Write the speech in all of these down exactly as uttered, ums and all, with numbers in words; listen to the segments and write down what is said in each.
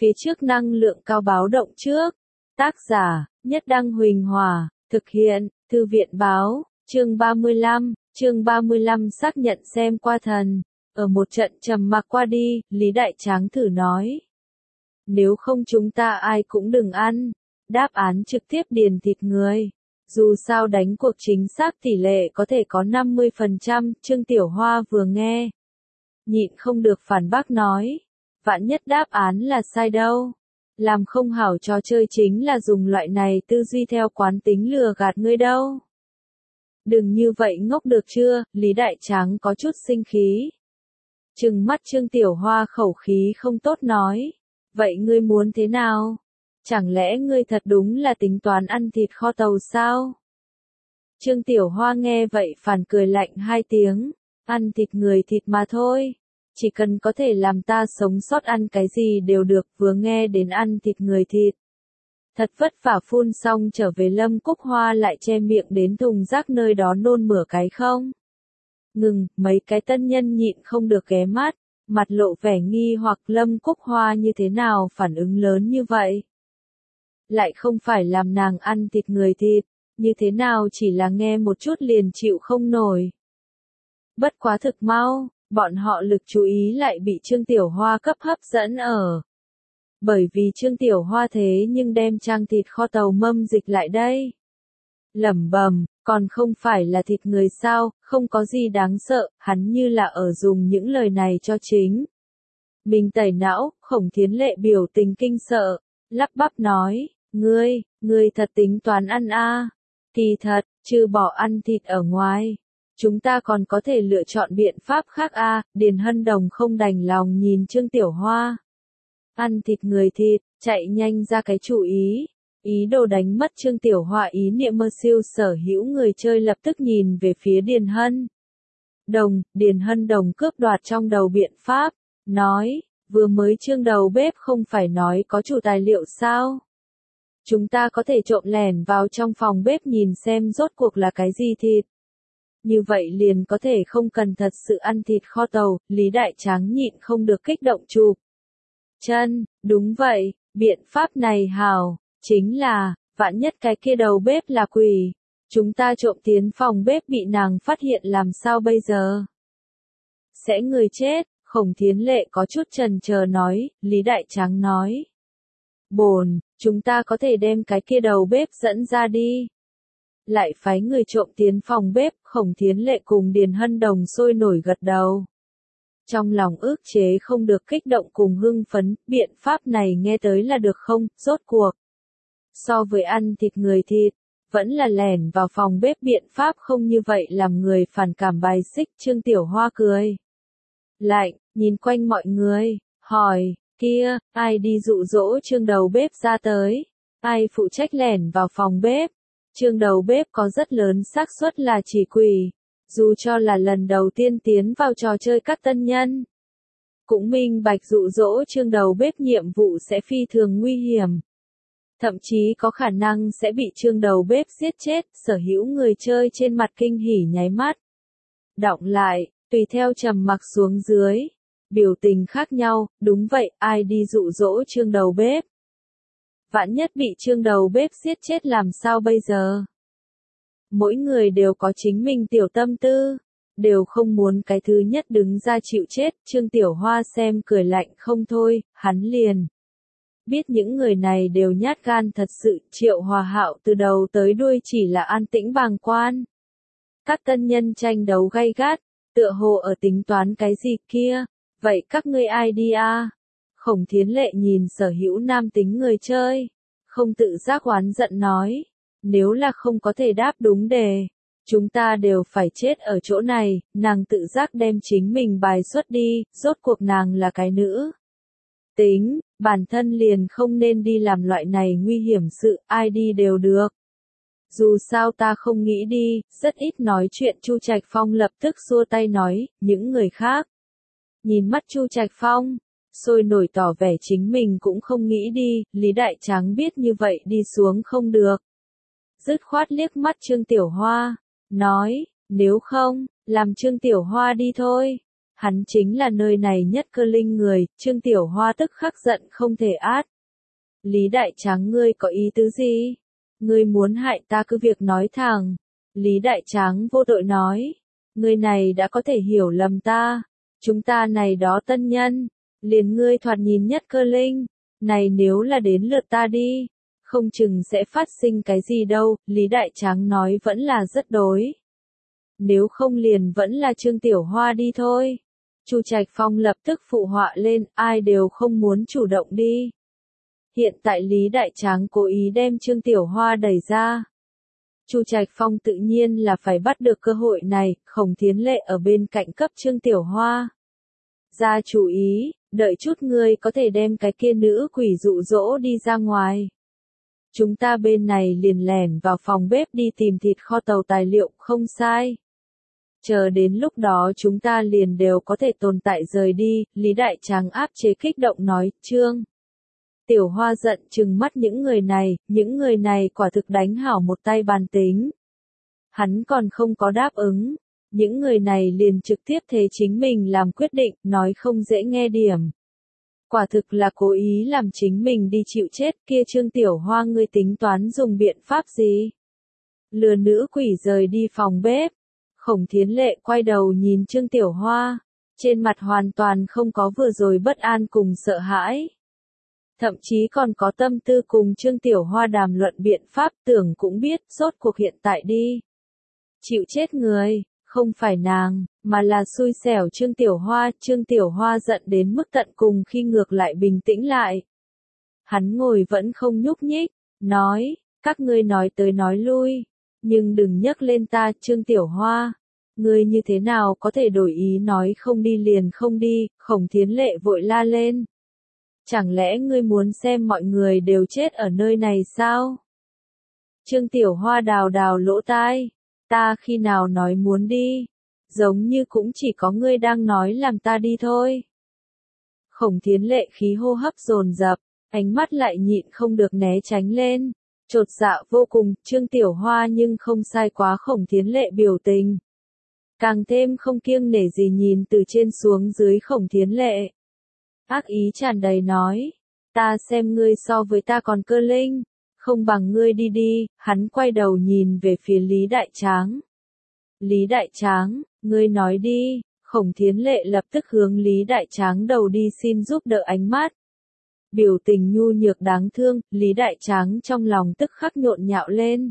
phía trước năng lượng cao báo động trước. Tác giả, Nhất Đăng Huỳnh Hòa, thực hiện, Thư viện báo, chương ba mươi lăm, chương ba mươi lăm xác nhận xem qua thần. Ở một trận trầm mặc qua đi, Lý Đại Tráng thử nói. Nếu không chúng ta ai cũng đừng ăn. Đáp án trực tiếp điền thịt người. Dù sao đánh cuộc chính xác tỷ lệ có thể có năm mươi phần trăm, Trương Tiểu Hoa vừa nghe. Nhịn không được phản bác nói. Vạn nhất đáp án là sai đâu. Làm không hảo trò chơi chính là dùng loại này tư duy theo quán tính lừa gạt ngươi đâu. Đừng như vậy ngốc được chưa, Lý Đại Tráng có chút sinh khí. Trừng mắt Trương Tiểu Hoa khẩu khí không tốt nói. Vậy ngươi muốn thế nào? Chẳng lẽ ngươi thật đúng là tính toán ăn thịt kho tàu sao? Trương Tiểu Hoa nghe vậy phản cười lạnh hai tiếng. Ăn thịt người thịt mà thôi. Chỉ cần có thể làm ta sống sót ăn cái gì đều được, vừa nghe đến ăn thịt người thịt. Thật vất vả phun xong trở về Lâm Cúc Hoa lại che miệng đến thùng rác nơi đó nôn mửa cái không. Ngừng, mấy cái tân nhân nhịn không được ghé mắt, mặt lộ vẻ nghi hoặc Lâm Cúc Hoa như thế nào phản ứng lớn như vậy. Lại không phải làm nàng ăn thịt người thịt, như thế nào chỉ là nghe một chút liền chịu không nổi. Bất quá thực mau, bọn họ lực chú ý lại bị Trương Tiểu Hoa cấp hấp dẫn ở. Bởi vì Trương Tiểu Hoa thế nhưng đem trang thịt kho tàu mâm dịch lại đây. Lẩm bẩm, còn không phải là thịt người sao, không có gì đáng sợ, hắn như là ở dùng những lời này cho chính. Mình tẩy não, Khổng Thiến Lệ biểu tình kinh sợ, lắp bắp nói, ngươi, ngươi thật tính toán ăn a? À? Thì thật, trừ bỏ ăn thịt ở ngoài. Chúng ta còn có thể lựa chọn biện pháp khác a, à? Điền Hân Đồng không đành lòng nhìn Trương Tiểu Hoa. Ăn thịt người thịt, chạy nhanh ra cái chủ ý. Ý đồ đánh mất Trương Tiểu Hoa ý niệm mơ siêu sở hữu người chơi lập tức nhìn về phía Điền Hân. Đồng, Điền Hân Đồng cướp đoạt trong đầu biện pháp, nói, vừa mới Trương đầu bếp không phải nói có chủ tài liệu sao? Chúng ta có thể trộm lẻn vào trong phòng bếp nhìn xem rốt cuộc là cái gì thịt. Như vậy liền có thể không cần thật sự ăn thịt kho tàu, Lý Đại Tráng nhịn không được kích động chụp chân, đúng vậy, biện pháp này hào, chính là, vạn nhất cái kia đầu bếp là quỷ, chúng ta trộm tiến phòng bếp bị nàng phát hiện làm sao bây giờ? Sẽ người chết, Khổng Thiến Lệ có chút chần chờ nói, Lý Đại Tráng nói. Bồn, chúng ta có thể đem cái kia đầu bếp dẫn ra đi. Lại phái người trộm tiến phòng bếp, Khổng Thiến Lệ cùng Điền Hân Đồng sôi nổi gật đầu. Trong lòng ước chế không được kích động cùng hưng phấn, biện pháp này nghe tới là được không, rốt cuộc. So với ăn thịt người thịt, vẫn là lẻn vào phòng bếp biện pháp không như vậy làm người phản cảm bài xích. Trương Tiểu Hoa cười lạnh, nhìn quanh mọi người, hỏi, kia, ai đi dụ dỗ Trương đầu bếp ra tới, ai phụ trách lẻn vào phòng bếp. Trương đầu bếp có rất lớn xác suất là chỉ quỷ, dù cho là lần đầu tiên tiến vào trò chơi các tân nhân. Cũng minh bạch dụ dỗ Trương đầu bếp nhiệm vụ sẽ phi thường nguy hiểm. Thậm chí có khả năng sẽ bị Trương đầu bếp giết chết, sở hữu người chơi trên mặt kinh hỉ nháy mắt. Đọng lại, tùy theo trầm mặc xuống dưới. Biểu tình khác nhau, đúng vậy, ai đi dụ dỗ Trương đầu bếp. Vạn nhất bị Trương đầu bếp giết chết làm sao bây giờ? Mỗi người đều có chính mình tiểu tâm tư, đều không muốn cái thứ nhất đứng ra chịu chết. Trương Tiểu Hoa xem cười lạnh không thôi, hắn liền. Biết những người này đều nhát gan thật sự, Triệu Hòa Hạo từ đầu tới đuôi chỉ là an tĩnh bàng quan. Các tân nhân tranh đấu gay gắt, tựa hồ ở tính toán cái gì kia, vậy các ngươi ai đi a? Khổng Thiến Lệ nhìn sở hữu nam tính người chơi, không tự giác oán giận nói, nếu là không có thể đáp đúng đề, chúng ta đều phải chết ở chỗ này. Nàng tự giác đem chính mình bài xuất đi, rốt cuộc nàng là cái nữ tính, bản thân liền không nên đi làm loại này nguy hiểm sự, ai đi đều được. Dù sao ta không nghĩ đi, rất ít nói chuyện. Chu Trạch Phong lập tức xua tay nói, những người khác. Nhìn mắt Chu Trạch Phong, sôi nổi tỏ vẻ chính mình cũng không nghĩ đi. Lý Đại Tráng biết như vậy đi xuống không được. Dứt khoát liếc mắt Trương Tiểu Hoa, nói, nếu không, làm Trương Tiểu Hoa đi thôi. Hắn chính là nơi này nhất cơ linh người, Trương Tiểu Hoa tức khắc giận không thể át. Lý Đại Tráng ngươi có ý tứ gì? Ngươi muốn hại ta cứ việc nói thẳng. Lý Đại Tráng vô tội nói. Ngươi này đã có thể hiểu lầm ta. Chúng ta này đó tân nhân. Liền ngươi thoạt nhìn nhất cơ linh. Này nếu là đến lượt ta đi. Không chừng sẽ phát sinh cái gì đâu. Lý Đại Tráng nói vẫn là rất đối. Nếu không liền vẫn là Trương Tiểu Hoa đi thôi. Chu Trạch Phong lập tức phụ họa lên. Ai đều không muốn chủ động đi. Hiện tại Lý Đại Tráng cố ý đem Trương Tiểu Hoa đẩy ra. Chu Trạch Phong tự nhiên là phải bắt được cơ hội này, Khổng Thiến Lệ ở bên cạnh cấp Trương Tiểu Hoa. Ra chú ý, đợi chút ngươi có thể đem cái kia nữ quỷ dụ dỗ đi ra ngoài. Chúng ta bên này liền lẻn vào phòng bếp đi tìm thịt kho tàu tài liệu, không sai. Chờ đến lúc đó chúng ta liền đều có thể tồn tại rời đi, Lý Đại Tráng áp chế kích động nói, Trương. Tiểu Hoa giận trừng mắt những người này, những người này quả thực đánh hảo một tay bàn tính. Hắn còn không có đáp ứng, những người này liền trực tiếp thế chính mình làm quyết định, nói không dễ nghe điểm. Quả thực là cố ý làm chính mình đi chịu chết, kia Trương Tiểu Hoa ngươi tính toán dùng biện pháp gì? Lừa nữ quỷ rời đi phòng bếp. Khổng Thiến Lệ quay đầu nhìn Trương Tiểu Hoa, trên mặt hoàn toàn không có vừa rồi bất an cùng sợ hãi. Thậm chí còn có tâm tư cùng Trương Tiểu Hoa đàm luận biện pháp, tưởng cũng biết, rốt cuộc hiện tại đi. Chịu chết người, không phải nàng, mà là xui xẻo Trương Tiểu Hoa, Trương Tiểu Hoa giận đến mức tận cùng khi ngược lại bình tĩnh lại. Hắn ngồi vẫn không nhúc nhích, nói, các ngươi nói tới nói lui, nhưng đừng nhắc lên ta, Trương Tiểu Hoa. Ngươi như thế nào có thể đổi ý nói không đi liền không đi, Khổng Thiến Lệ vội la lên. Chẳng lẽ ngươi muốn xem mọi người đều chết ở nơi này sao? Trương Tiểu Hoa đào đào lỗ tai, ta khi nào nói muốn đi, giống như cũng chỉ có ngươi đang nói làm ta đi thôi. Khổng Thiến Lệ khí hô hấp dồn dập, ánh mắt lại nhịn không được né tránh lên, chột dạ vô cùng, Trương Tiểu Hoa nhưng không sai quá Khổng Thiến Lệ biểu tình. Càng thêm không kiêng nể gì nhìn từ trên xuống dưới Khổng Thiến Lệ. Ác ý tràn đầy nói, ta xem ngươi so với ta còn cơ linh, không bằng ngươi đi đi, hắn quay đầu nhìn về phía Lý Đại Tráng. Lý Đại Tráng, ngươi nói đi, Khổng Thiến Lệ lập tức hướng Lý Đại Tráng đầu đi xin giúp đỡ ánh mắt. Biểu tình nhu nhược đáng thương, Lý Đại Tráng trong lòng tức khắc nhộn nhạo lên.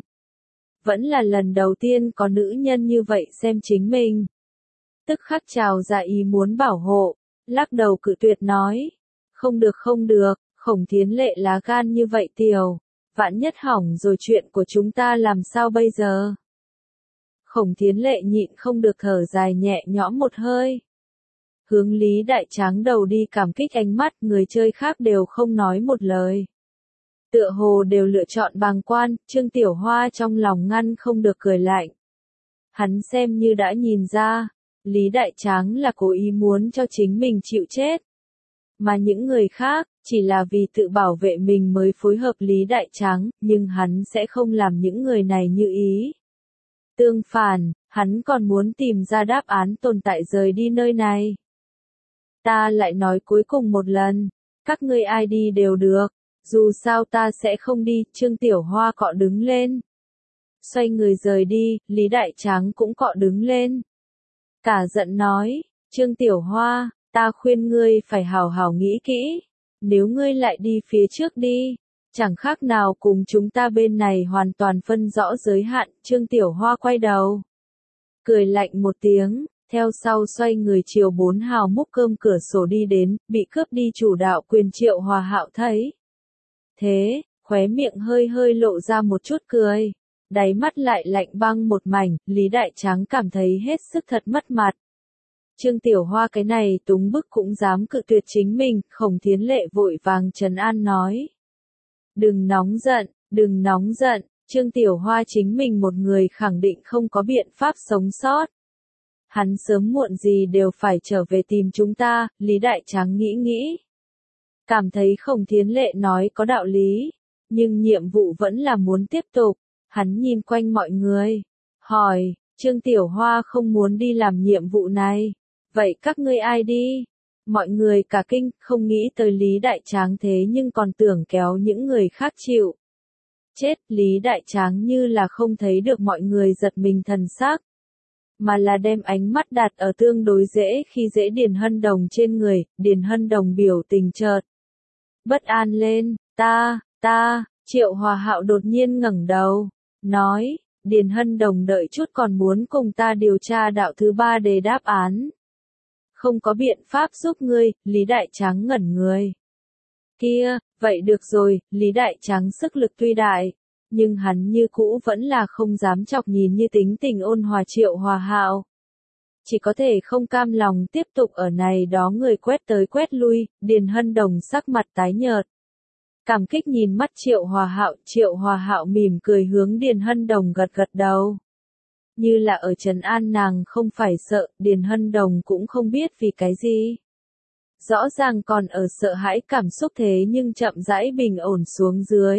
Vẫn là lần đầu tiên có nữ nhân như vậy xem chính mình. Tức khắc trào ra ý muốn bảo hộ. Lắc đầu cự tuyệt nói, không được không được, Khổng Thiến Lệ lá gan như vậy tiểu, vạn nhất hỏng rồi chuyện của chúng ta làm sao bây giờ? Khổng Thiến Lệ nhịn không được thở dài nhẹ nhõm một hơi. Hướng Lý Đại Tráng đầu đi cảm kích ánh mắt, người chơi khác đều không nói một lời. Tựa hồ đều lựa chọn bàng quan, Trương Tiểu Hoa trong lòng ngăn không được cười lạnh. Hắn xem như đã nhìn ra. Lý Đại Tráng là cố ý muốn cho chính mình chịu chết. Mà những người khác, chỉ là vì tự bảo vệ mình mới phối hợp Lý Đại Tráng, nhưng hắn sẽ không làm những người này như ý. Tương phản, hắn còn muốn tìm ra đáp án tồn tại rời đi nơi này. Ta lại nói cuối cùng một lần, các ngươi ai đi đều được, dù sao ta sẽ không đi, Trương Tiểu Hoa cọ đứng lên. Xoay người rời đi, Lý Đại Tráng cũng cọ đứng lên. Cả giận nói, Trương Tiểu Hoa, ta khuyên ngươi phải hào hào nghĩ kỹ, nếu ngươi lại đi phía trước đi, chẳng khác nào cùng chúng ta bên này hoàn toàn phân rõ giới hạn, Trương Tiểu Hoa quay đầu. Cười lạnh một tiếng, theo sau xoay người chiều bốn hào múc cơm cửa sổ đi đến, bị cướp đi chủ đạo quyền Triệu Hòa Hạo thấy. Thế, khóe miệng hơi hơi lộ ra một chút cười. Đáy mắt lại lạnh băng một mảnh, Lý Đại Tráng cảm thấy hết sức thật mất mặt. Trương Tiểu Hoa cái này túng bức cũng dám cự tuyệt chính mình, Khổng Thiến Lệ vội vàng trấn an nói. Đừng nóng giận, đừng nóng giận, Trương Tiểu Hoa chính mình một người khẳng định không có biện pháp sống sót. Hắn sớm muộn gì đều phải trở về tìm chúng ta, Lý Đại Tráng nghĩ nghĩ. Cảm thấy Khổng Thiến Lệ nói có đạo lý, nhưng nhiệm vụ vẫn là muốn tiếp tục. Hắn nhìn quanh mọi người, hỏi, Trương Tiểu Hoa không muốn đi làm nhiệm vụ này, Vậy các ngươi ai đi? Mọi người cả kinh, không nghĩ tới Lý Đại Tráng thế nhưng còn tưởng kéo những người khác chịu. Chết, Lý Đại Tráng như là không thấy được mọi người giật mình thần sắc, mà là đem ánh mắt đặt ở tương đối dễ khi dễ Điền Hân Đồng trên người. Điền Hân Đồng biểu tình chợt bất an lên, ta, ta, Triệu Hòa Hạo đột nhiên ngẩng đầu, nói, Điền Hân Đồng đợi chút còn muốn cùng ta điều tra đạo thứ ba đề đáp án. Không có biện pháp giúp ngươi. Lý Đại Tráng ngẩn người. Kia, vậy được rồi. Lý Đại Tráng sức lực tuy đại, nhưng hắn như cũ vẫn là không dám chọc nhìn như tính tình ôn hòa Triệu Hòa Hạo. Chỉ có thể không cam lòng tiếp tục ở này đó người quét tới quét lui. Điền Hân Đồng sắc mặt tái nhợt, cảm kích nhìn mắt Triệu Hòa Hạo. Triệu Hòa Hạo mỉm cười hướng Điền Hân Đồng gật gật đầu, như là ở trấn an nàng không phải sợ. Điền Hân Đồng cũng không biết vì cái gì, rõ ràng còn ở sợ hãi cảm xúc thế nhưng chậm rãi bình ổn xuống dưới.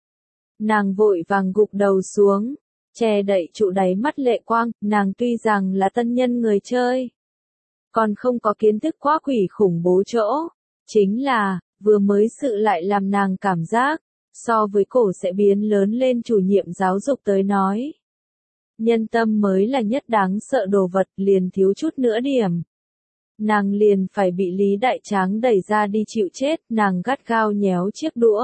Nàng vội vàng gục đầu xuống, che đậy trụ đáy mắt lệ quang. Nàng tuy rằng là tân nhân người chơi, còn không có kiến thức quá quỷ khủng bố chỗ, chính là vừa mới sự lại làm nàng cảm giác, so với cổ sẽ biến lớn lên chủ nhiệm giáo dục tới nói, nhân tâm mới là nhất đáng sợ đồ vật. Liền thiếu chút nữa điểm, nàng liền phải bị Lý Đại Tráng đẩy ra đi chịu chết. Nàng gắt gao nhéo chiếc đũa,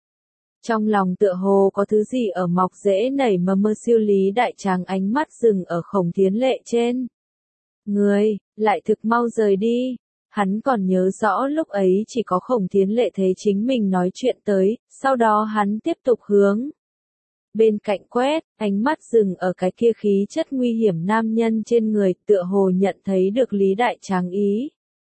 trong lòng tựa hồ có thứ gì ở mọc rễ nảy mầm mơ siêu. Lý Đại Tráng ánh mắt dừng ở Khổng Thiến Lệ trên người, lại thực mau rời đi. Hắn còn nhớ rõ lúc ấy chỉ có Khổng Thiến Lệ thấy chính mình nói chuyện tới, sau đó hắn tiếp tục hướng bên cạnh quét, ánh mắt dừng ở cái kia khí chất nguy hiểm nam nhân trên người, tựa hồ nhận thấy được Lý Đại Tráng ý.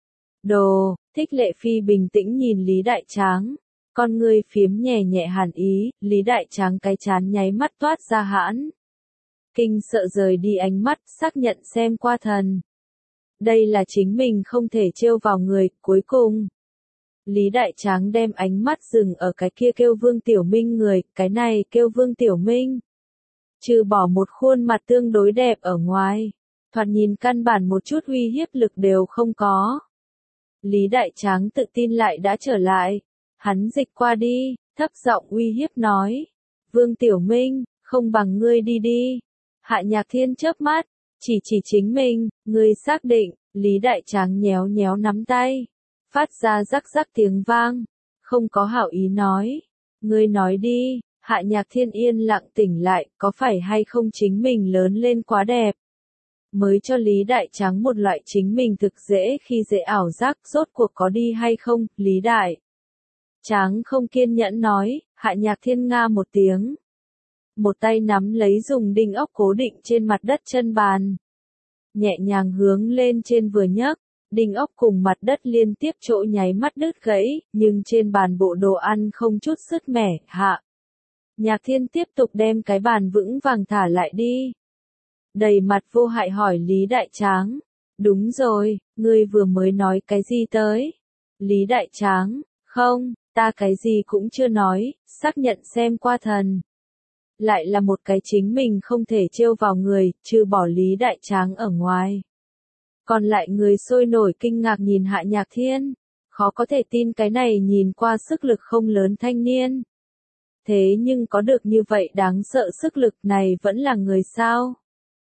Đồ, Thích Lệ Phi bình tĩnh nhìn Lý Đại Tráng, con ngươi phiếm nhẹ nhẹ hàn ý. Lý Đại Tráng cái chán nháy mắt toát ra hãn kinh sợ, rời đi ánh mắt, xác nhận xem qua thần. Đây là chính mình không thể trêu vào người. Cuối cùng, Lý Đại Tráng đem ánh mắt dừng ở cái kia kêu Vương Tiểu Minh người. Cái này kêu Vương Tiểu Minh, trừ bỏ một khuôn mặt tương đối đẹp ở ngoài, thoạt nhìn căn bản một chút uy hiếp lực đều không có. Lý Đại Tráng tự tin lại đã trở lại, hắn dịch qua đi, thấp giọng uy hiếp nói, Vương Tiểu Minh, không bằng ngươi đi đi. Hạ Nhạc Thiên chớp mắt, chỉ chỉ chính mình, ngươi xác định. Lý Đại Tráng nhéo nhéo nắm tay, phát ra rắc rắc tiếng vang, không có hảo ý nói, ngươi nói đi. Hạ Nhạc Thiên yên lặng tỉnh lại, có phải hay không chính mình lớn lên quá đẹp, mới cho Lý Đại Tráng một loại chính mình thực dễ khi dễ ảo giác. Rốt cuộc có đi hay không? Lý Đại Tráng không kiên nhẫn nói. Hạ Nhạc Thiên nga một tiếng, một tay nắm lấy dùng đinh ốc cố định trên mặt đất chân bàn, nhẹ nhàng hướng lên trên vừa nhấc, đinh ốc cùng mặt đất liên tiếp chỗ nháy mắt đứt gãy, nhưng trên bàn bộ đồ ăn không chút sứt mẻ. Hạ Nhạc Thiên tiếp tục đem cái bàn vững vàng thả lại đi, đầy mặt vô hại hỏi Lý Đại Tráng, đúng rồi, ngươi vừa mới nói cái gì tới? Lý Đại Tráng, không, ta cái gì cũng chưa nói, xác nhận xem qua thần. Lại là một cái chính mình không thể trêu vào người, trừ bỏ Lý Đại Tráng ở ngoài. Còn lại người sôi nổi kinh ngạc nhìn Hạ Nhạc Thiên, khó có thể tin cái này nhìn qua sức lực không lớn thanh niên. Thế nhưng có được như vậy đáng sợ sức lực này vẫn là người sao?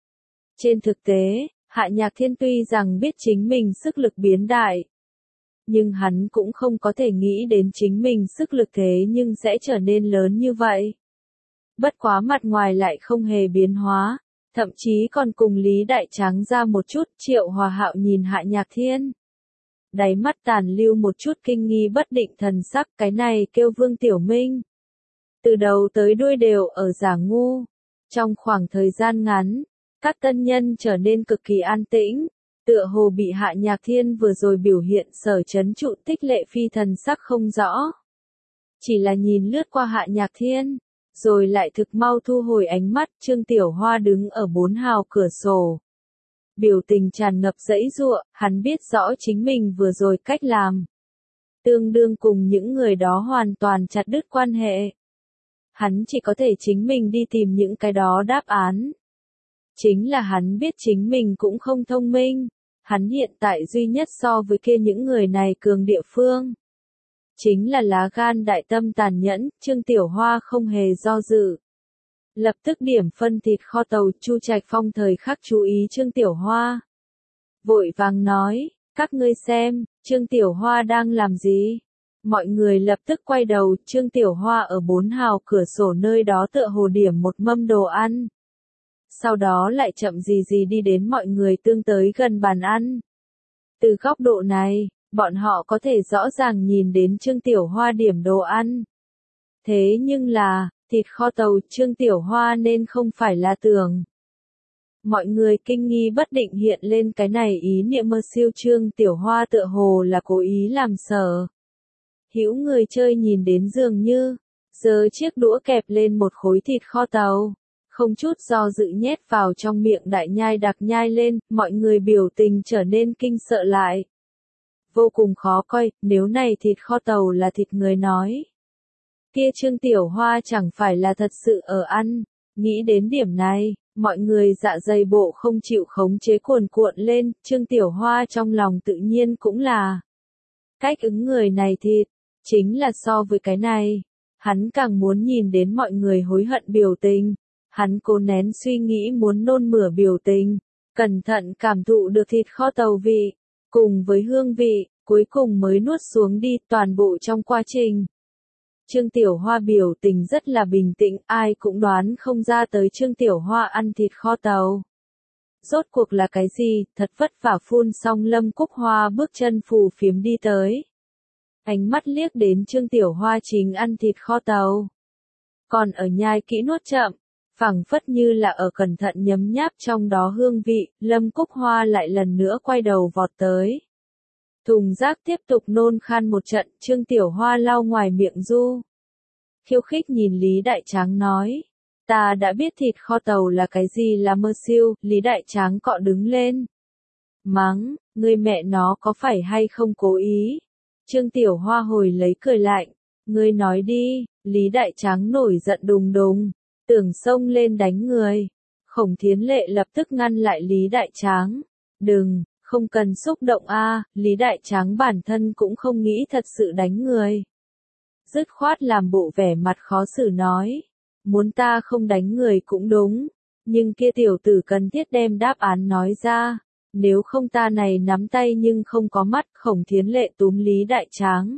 Trên thực tế, Hạ Nhạc Thiên tuy rằng biết chính mình sức lực biến đại, nhưng hắn cũng không có thể nghĩ đến chính mình sức lực thế nhưng sẽ trở nên lớn như vậy. Bất quá mặt ngoài lại không hề biến hóa, thậm chí còn cùng Lý Đại Tráng ra một chút. Triệu Hòa Hạo nhìn Hạ Nhạc Thiên, đáy mắt tàn lưu một chút kinh nghi bất định thần sắc. Cái này kêu Vương Tiểu Minh, từ đầu tới đuôi đều ở giả ngu. Trong khoảng thời gian ngắn, các tân nhân trở nên cực kỳ an tĩnh, tựa hồ bị Hạ Nhạc Thiên vừa rồi biểu hiện sở chấn trụ. Thích Lệ Phi thần sắc không rõ, chỉ là nhìn lướt qua Hạ Nhạc Thiên, rồi lại thực mau thu hồi ánh mắt. Trương Tiểu Hoa đứng ở bốn hào cửa sổ, biểu tình tràn ngập giãy giụa. Hắn biết rõ chính mình vừa rồi cách làm, tương đương cùng những người đó hoàn toàn chặt đứt quan hệ. Hắn chỉ có thể chính mình đi tìm những cái đó đáp án. Chính là hắn biết chính mình cũng không thông minh. Hắn hiện tại duy nhất so với kia những người này cường địa phương. Chính là lá gan đại tâm tàn nhẫn, Trương Tiểu Hoa không hề do dự. Lập tức điểm phân thịt kho tàu, Chu Trạch Phong thời khắc chú ý Trương Tiểu Hoa. Vội vàng nói, các ngươi xem, Trương Tiểu Hoa đang làm gì? Mọi người lập tức quay đầu, Trương Tiểu Hoa ở bốn hào cửa sổ nơi đó tựa hồ điểm một mâm đồ ăn. Sau đó lại chậm gì gì đi đến mọi người tương tới gần bàn ăn. Từ góc độ này, bọn họ có thể rõ ràng nhìn đến Trương Tiểu Hoa điểm đồ ăn. Thế nhưng là, thịt kho tàu Trương Tiểu Hoa nên không phải là tưởng. Mọi người kinh nghi bất định hiện lên cái này ý niệm mơ siêu Trương Tiểu Hoa tựa hồ là cố ý làm sở. Hữu người chơi nhìn đến dường như, giơ chiếc đũa kẹp lên một khối thịt kho tàu, không chút do dự nhét vào trong miệng đại nhai đặc nhai lên, mọi người biểu tình trở nên kinh sợ lại. Vô cùng khó coi, nếu này thịt kho tàu là thịt người nói. Kia Trương Tiểu Hoa chẳng phải là thật sự ở ăn, nghĩ đến điểm này, mọi người dạ dày bộ không chịu khống chế cuồn cuộn lên, Trương Tiểu Hoa trong lòng tự nhiên cũng là. Cách ứng người này thịt, chính là so với cái này, hắn càng muốn nhìn đến mọi người hối hận biểu tình, hắn cố nén suy nghĩ muốn nôn mửa biểu tình, cẩn thận cảm thụ được thịt kho tàu vị, cùng với hương vị, cuối cùng mới nuốt xuống đi toàn bộ trong quá trình. Trương Tiểu Hoa biểu tình rất là bình tĩnh, ai cũng đoán không ra tới Trương Tiểu Hoa ăn thịt kho tàu. Rốt cuộc là cái gì, thật vất vả phun xong Lâm Cúc Hoa bước chân phù phiếm đi tới. Ánh mắt liếc đến Trương Tiểu Hoa chính ăn thịt kho tàu. Còn ở nhai kỹ nuốt chậm, phảng phất như là ở cẩn thận nhấm nháp trong đó hương vị, Lâm Cúc Hoa lại lần nữa quay đầu vọt tới. Thùng rác tiếp tục nôn khan một trận, Trương Tiểu Hoa lau ngoài miệng du. Khiêu khích nhìn Lý Đại Tráng nói, ta đã biết thịt kho tàu là cái gì là mơ siêu, Lý Đại Tráng cọ đứng lên. Mắng, người mẹ nó có phải hay không cố ý? Trương Tiểu Hoa hồi lấy cười lạnh, ngươi nói đi, Lý Đại Tráng nổi giận đùng đùng, tưởng xông lên đánh người. Khổng Thiến Lệ lập tức ngăn lại Lý Đại Tráng, đừng, không cần xúc động a, Lý Đại Tráng bản thân cũng không nghĩ thật sự đánh người. Dứt khoát làm bộ vẻ mặt khó xử nói, muốn ta không đánh người cũng đúng, nhưng kia tiểu tử cần thiết đem đáp án nói ra, nếu không ta này nắm tay nhưng không có mắt. Khổng Thiến Lệ túm Lý Đại Tráng,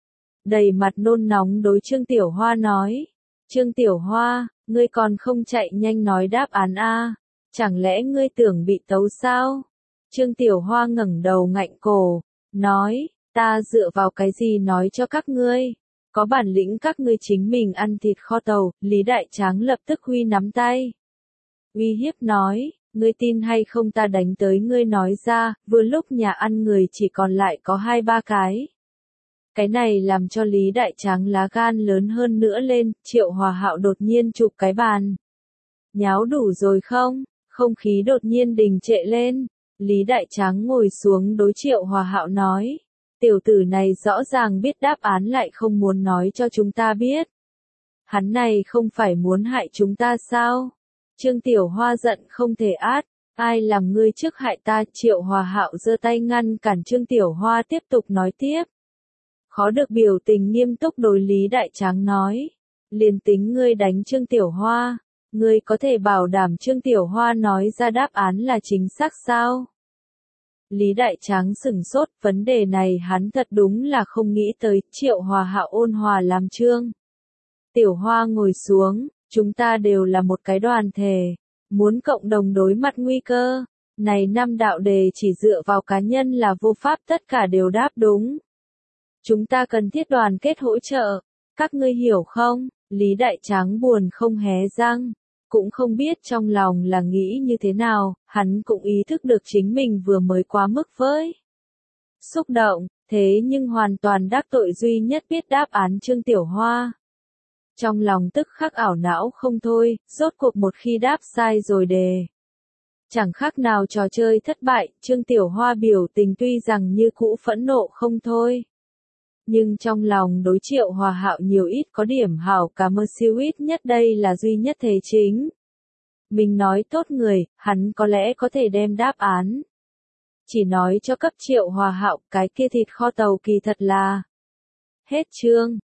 đầy mặt nôn nóng đối Trương Tiểu Hoa nói, Trương Tiểu Hoa, ngươi còn không chạy nhanh nói đáp án a, chẳng lẽ ngươi tưởng bị tấu sao? Trương Tiểu Hoa ngẩng đầu ngạnh cổ, nói, ta dựa vào cái gì nói cho các ngươi? Có bản lĩnh các ngươi chính mình ăn thịt kho tàu. Lý Đại Tráng lập tức huy nắm tay, uy hiếp nói, ngươi tin hay không ta đánh tới ngươi nói ra. Vừa lúc nhà ăn người chỉ còn lại có hai ba cái. Cái này làm cho Lý Đại Tráng lá gan lớn hơn nữa lên. Triệu Hòa Hạo đột nhiên chụp cái bàn, nháo đủ rồi không? Không khí đột nhiên đình trệ lên. Lý Đại Tráng ngồi xuống đối Triệu Hòa Hạo nói, tiểu tử này rõ ràng biết đáp án lại không muốn nói cho chúng ta biết. Hắn này không phải muốn hại chúng ta sao? Trương Tiểu Hoa giận không thể át, ai làm ngươi trước hại ta? Triệu Hòa Hạo giơ tay ngăn cản Trương Tiểu Hoa tiếp tục nói tiếp. Khó được biểu tình nghiêm túc đối Lý Đại Tráng nói, liền tính ngươi đánh Trương Tiểu Hoa, ngươi có thể bảo đảm Trương Tiểu Hoa nói ra đáp án là chính xác sao? Lý Đại Tráng sửng sốt, vấn đề này hắn thật đúng là không nghĩ tới. Triệu Hòa Hạo ôn hòa làm Trương Tiểu Hoa ngồi xuống, chúng ta đều là một cái đoàn thể, muốn cộng đồng đối mặt nguy cơ. Này năm đạo đề chỉ dựa vào cá nhân là vô pháp tất cả đều đáp đúng. Chúng ta cần thiết đoàn kết hỗ trợ, các ngươi hiểu không? Lý Đại Tráng buồn không hé răng, cũng không biết trong lòng là nghĩ như thế nào, hắn cũng ý thức được chính mình vừa mới quá mức với xúc động, thế nhưng hoàn toàn đắc tội duy nhất biết đáp án Trương Tiểu Hoa. Trong lòng tức khắc ảo não không thôi, rốt cuộc một khi đáp sai rồi đề, chẳng khác nào trò chơi thất bại. Trương Tiểu Hoa biểu tình tuy rằng như cũ phẫn nộ không thôi, nhưng trong lòng đối Triệu Hòa Hạo nhiều ít có điểm hảo cả mơ siêu, ít nhất đây là duy nhất thế chính. Mình nói tốt người, hắn có lẽ có thể đem đáp án chỉ nói cho cấp Triệu Hòa Hạo cái kia thịt kho tàu kỳ thật là. Hết chương.